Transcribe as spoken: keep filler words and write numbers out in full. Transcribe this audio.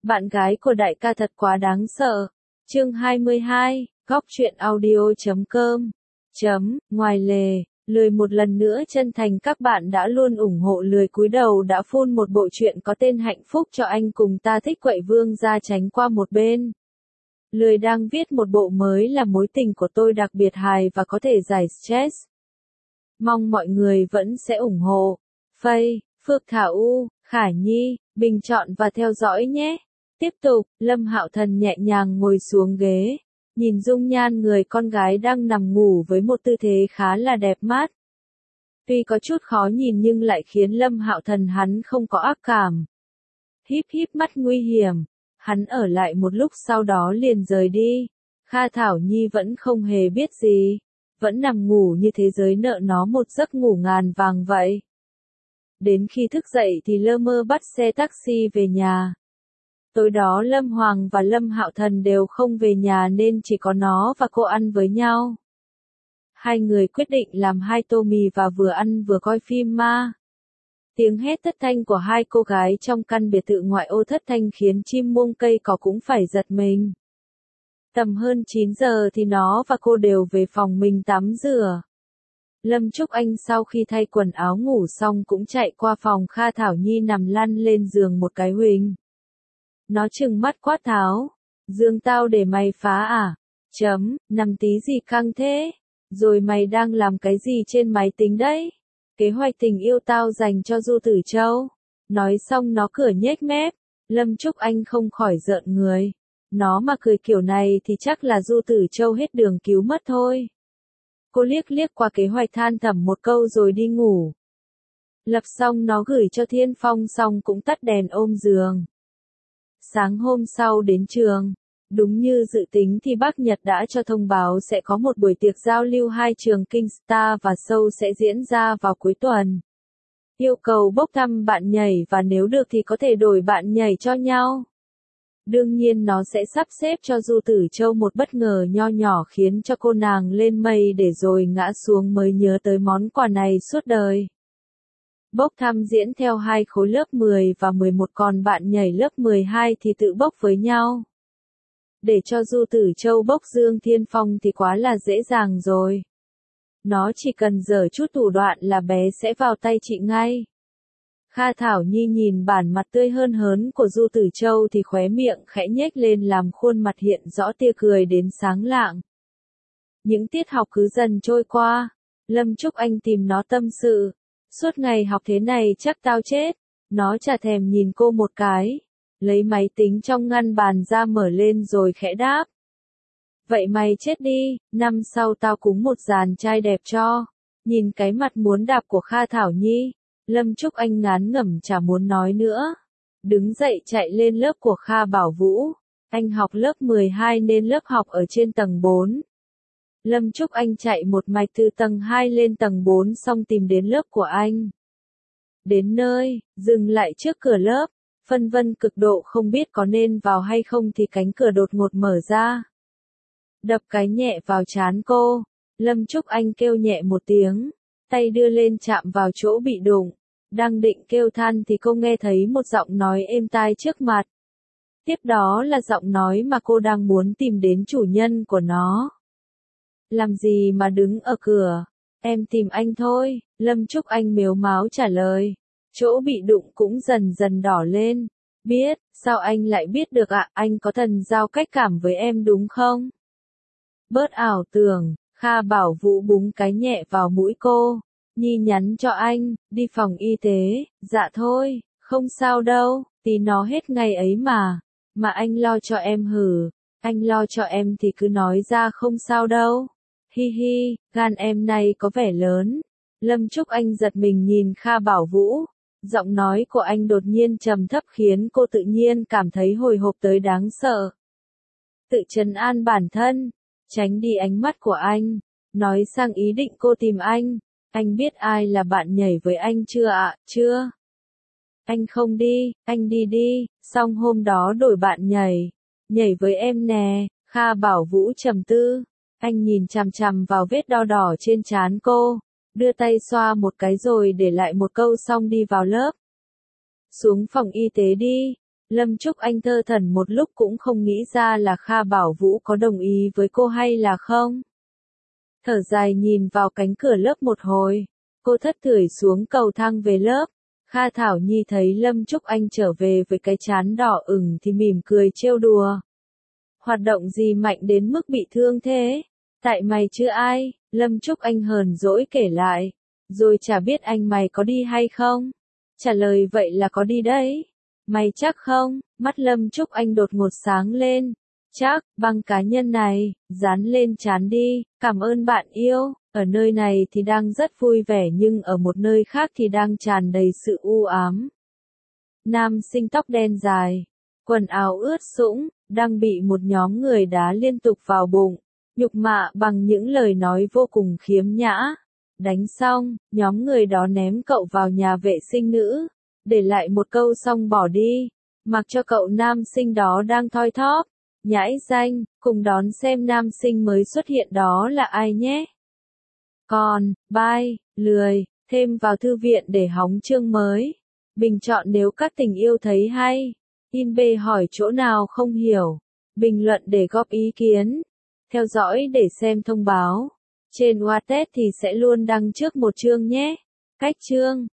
Bạn gái của đại ca thật quá đáng sợ. Chương hai mươi hai, góc truyện audio chấm com. Chấm, ngoài lề, lười một lần nữa chân thành các bạn đã luôn ủng hộ lười cúi đầu đã phun một bộ truyện có tên Hạnh phúc cho anh cùng ta thích quậy vương ra tránh qua một bên. Lười đang viết một bộ mới là mối tình của tôi đặc biệt hài và có thể giải stress. Mong mọi người vẫn sẽ ủng hộ. Phây, Phước Thảo U, Khả Nhi, bình chọn và theo dõi nhé. Tiếp tục, Lâm Hạo Thần nhẹ nhàng ngồi xuống ghế, nhìn dung nhan người con gái đang nằm ngủ với một tư thế khá là đẹp mắt. Tuy có chút khó nhìn nhưng lại khiến Lâm Hạo Thần hắn không có ác cảm. Híp híp mắt nguy hiểm, hắn ở lại một lúc sau đó liền rời đi. Kha Thảo Nhi vẫn không hề biết gì, vẫn nằm ngủ như thế giới nợ nó một giấc ngủ ngàn vàng vậy. Đến khi thức dậy thì lơ mơ bắt xe taxi về nhà. Tối đó Lâm Hoàng và Lâm Hạo Thần đều không về nhà nên chỉ có nó và cô ăn với nhau. Hai người quyết định làm hai tô mì và vừa ăn vừa coi phim ma. Tiếng hét thất thanh của hai cô gái trong căn biệt thự ngoại ô thất thanh khiến chim muông cây cỏ cũng phải giật mình. Tầm hơn chín giờ thì nó và cô đều về phòng mình tắm rửa. Lâm Trúc Anh sau khi thay quần áo ngủ xong cũng chạy qua phòng Kha Thảo Nhi nằm lăn lên giường một cái huỳnh. Nó trừng mắt quát tháo, giường tao để mày phá à? Chấm, nằm tí gì căng thế? Rồi mày đang làm cái gì trên máy tính đấy? Kế hoạch tình yêu tao dành cho Du Tử Châu. Nói xong nó cười nhếch mép, Lâm Trúc Anh không khỏi rợn người. Nó mà cười kiểu này thì chắc là Du Tử Châu hết đường cứu mất thôi. Cô liếc liếc qua kế hoạch than thầm một câu rồi đi ngủ. Lập xong nó gửi cho Thiên Phong xong cũng tắt đèn ôm giường. Sáng hôm sau đến trường, đúng như dự tính thì bác Nhật đã cho thông báo sẽ có một buổi tiệc giao lưu hai trường Kingstar và Seoul sẽ diễn ra vào cuối tuần. Yêu cầu bốc thăm bạn nhảy và nếu được thì có thể đổi bạn nhảy cho nhau. Đương nhiên nó sẽ sắp xếp cho Du Tử Châu một bất ngờ nho nhỏ khiến cho cô nàng lên mây để rồi ngã xuống mới nhớ tới món quà này suốt đời. Bốc thăm diễn theo hai khối lớp mười và mười một còn bạn nhảy lớp mười hai thì tự bốc với nhau. Để cho Du Tử Châu bốc Dương Thiên Phong thì quá là dễ dàng rồi. Nó chỉ cần giở chút thủ đoạn là bé sẽ vào tay chị ngay. Kha Thảo Nhi nhìn bản mặt tươi hơn hớn của Du Tử Châu thì khóe miệng khẽ nhếch lên làm khuôn mặt hiện rõ tia cười đến sáng lạng. Những tiết học cứ dần trôi qua, Lâm Trúc Anh tìm nó tâm sự. Suốt ngày học thế này chắc tao chết. Nó chả thèm nhìn cô một cái. Lấy máy tính trong ngăn bàn ra mở lên rồi khẽ đáp. Vậy mày chết đi, năm sau tao cúng một dàn trai đẹp cho. Nhìn cái mặt muốn đạp của Kha Thảo Nhi, Lâm Trúc Anh ngán ngẩm chả muốn nói nữa. Đứng dậy chạy lên lớp của Kha Bảo Vũ. Anh học lớp mười hai nên lớp học ở trên tầng bốn. Lâm Trúc Anh chạy một mạch từ tầng hai lên tầng bốn xong tìm đến lớp của anh. Đến nơi, dừng lại trước cửa lớp, phân vân cực độ không biết có nên vào hay không thì cánh cửa đột ngột mở ra. Đập cái nhẹ vào trán cô, Lâm Trúc Anh kêu nhẹ một tiếng, tay đưa lên chạm vào chỗ bị đụng. Đang định kêu than thì cô nghe thấy một giọng nói êm tai trước mặt. Tiếp đó là giọng nói mà cô đang muốn tìm đến chủ nhân của nó. Làm gì mà đứng ở cửa? Em tìm anh thôi, Lâm Trúc Anh mếu máo trả lời. Chỗ bị đụng cũng dần dần đỏ lên. Biết, sao anh lại biết được ạ? À? Anh có thần giao cách cảm với em đúng không? Bớt ảo tưởng, Kha Bảo Vũ búng cái nhẹ vào mũi cô. Nhi nhắn cho anh, đi phòng y tế. Dạ thôi, không sao đâu, tí nó hết ngày ấy mà. Mà anh lo cho em hử? Anh lo cho em thì cứ nói ra không sao đâu. Hi hi, gan em này có vẻ lớn. Lâm Trúc Anh giật mình nhìn Kha Bảo Vũ. Giọng nói của anh đột nhiên trầm thấp khiến cô tự nhiên cảm thấy hồi hộp tới đáng sợ. Tự trấn an bản thân, tránh đi ánh mắt của anh, nói sang ý định cô tìm anh. Anh biết ai là bạn nhảy với anh chưa ạ? À? Chưa. Anh không đi, anh đi đi, xong hôm đó đổi bạn nhảy. Nhảy với em nè, Kha Bảo Vũ trầm tư. Anh nhìn chằm chằm vào vết đo đỏ trên trán cô, đưa tay xoa một cái rồi để lại một câu xong đi vào lớp. Xuống phòng y tế đi, Lâm Trúc Anh thơ thẩn một lúc cũng không nghĩ ra là Kha Bảo Vũ có đồng ý với cô hay là không. Thở dài nhìn vào cánh cửa lớp một hồi, cô thất thểu xuống cầu thang về lớp. Kha Thảo Nhi thấy Lâm Trúc Anh trở về với cái trán đỏ ửng thì mỉm cười trêu đùa. Hoạt động gì mạnh đến mức bị thương thế? Tại mày chứ ai? Lâm Trúc Anh hờn dỗi kể lại. Rồi chả biết anh mày có đi hay không? Trả lời vậy là có đi đấy. Mày chắc không? Mắt Lâm Trúc Anh đột ngột sáng lên. Chắc, băng cá nhân này, dán lên trán đi, cảm ơn bạn yêu. Ở nơi này thì đang rất vui vẻ nhưng ở một nơi khác thì đang tràn đầy sự u ám. Nam sinh tóc đen dài, quần áo ướt sũng, đang bị một nhóm người đá liên tục vào bụng, nhục mạ bằng những lời nói vô cùng khiếm nhã. Đánh xong, nhóm người đó ném cậu vào nhà vệ sinh nữ, để lại một câu xong bỏ đi, mặc cho cậu nam sinh đó đang thoi thóp. Nhãi danh, cùng đón xem nam sinh mới xuất hiện đó là ai nhé. Còn, bye, lười, thêm vào thư viện để hóng chương mới. Bình chọn nếu các tình yêu thấy hay. In B hỏi chỗ nào không hiểu. Bình luận để góp ý kiến. Theo dõi để xem thông báo. Trên Wattpad thì sẽ luôn đăng trước một chương nhé. Cách chương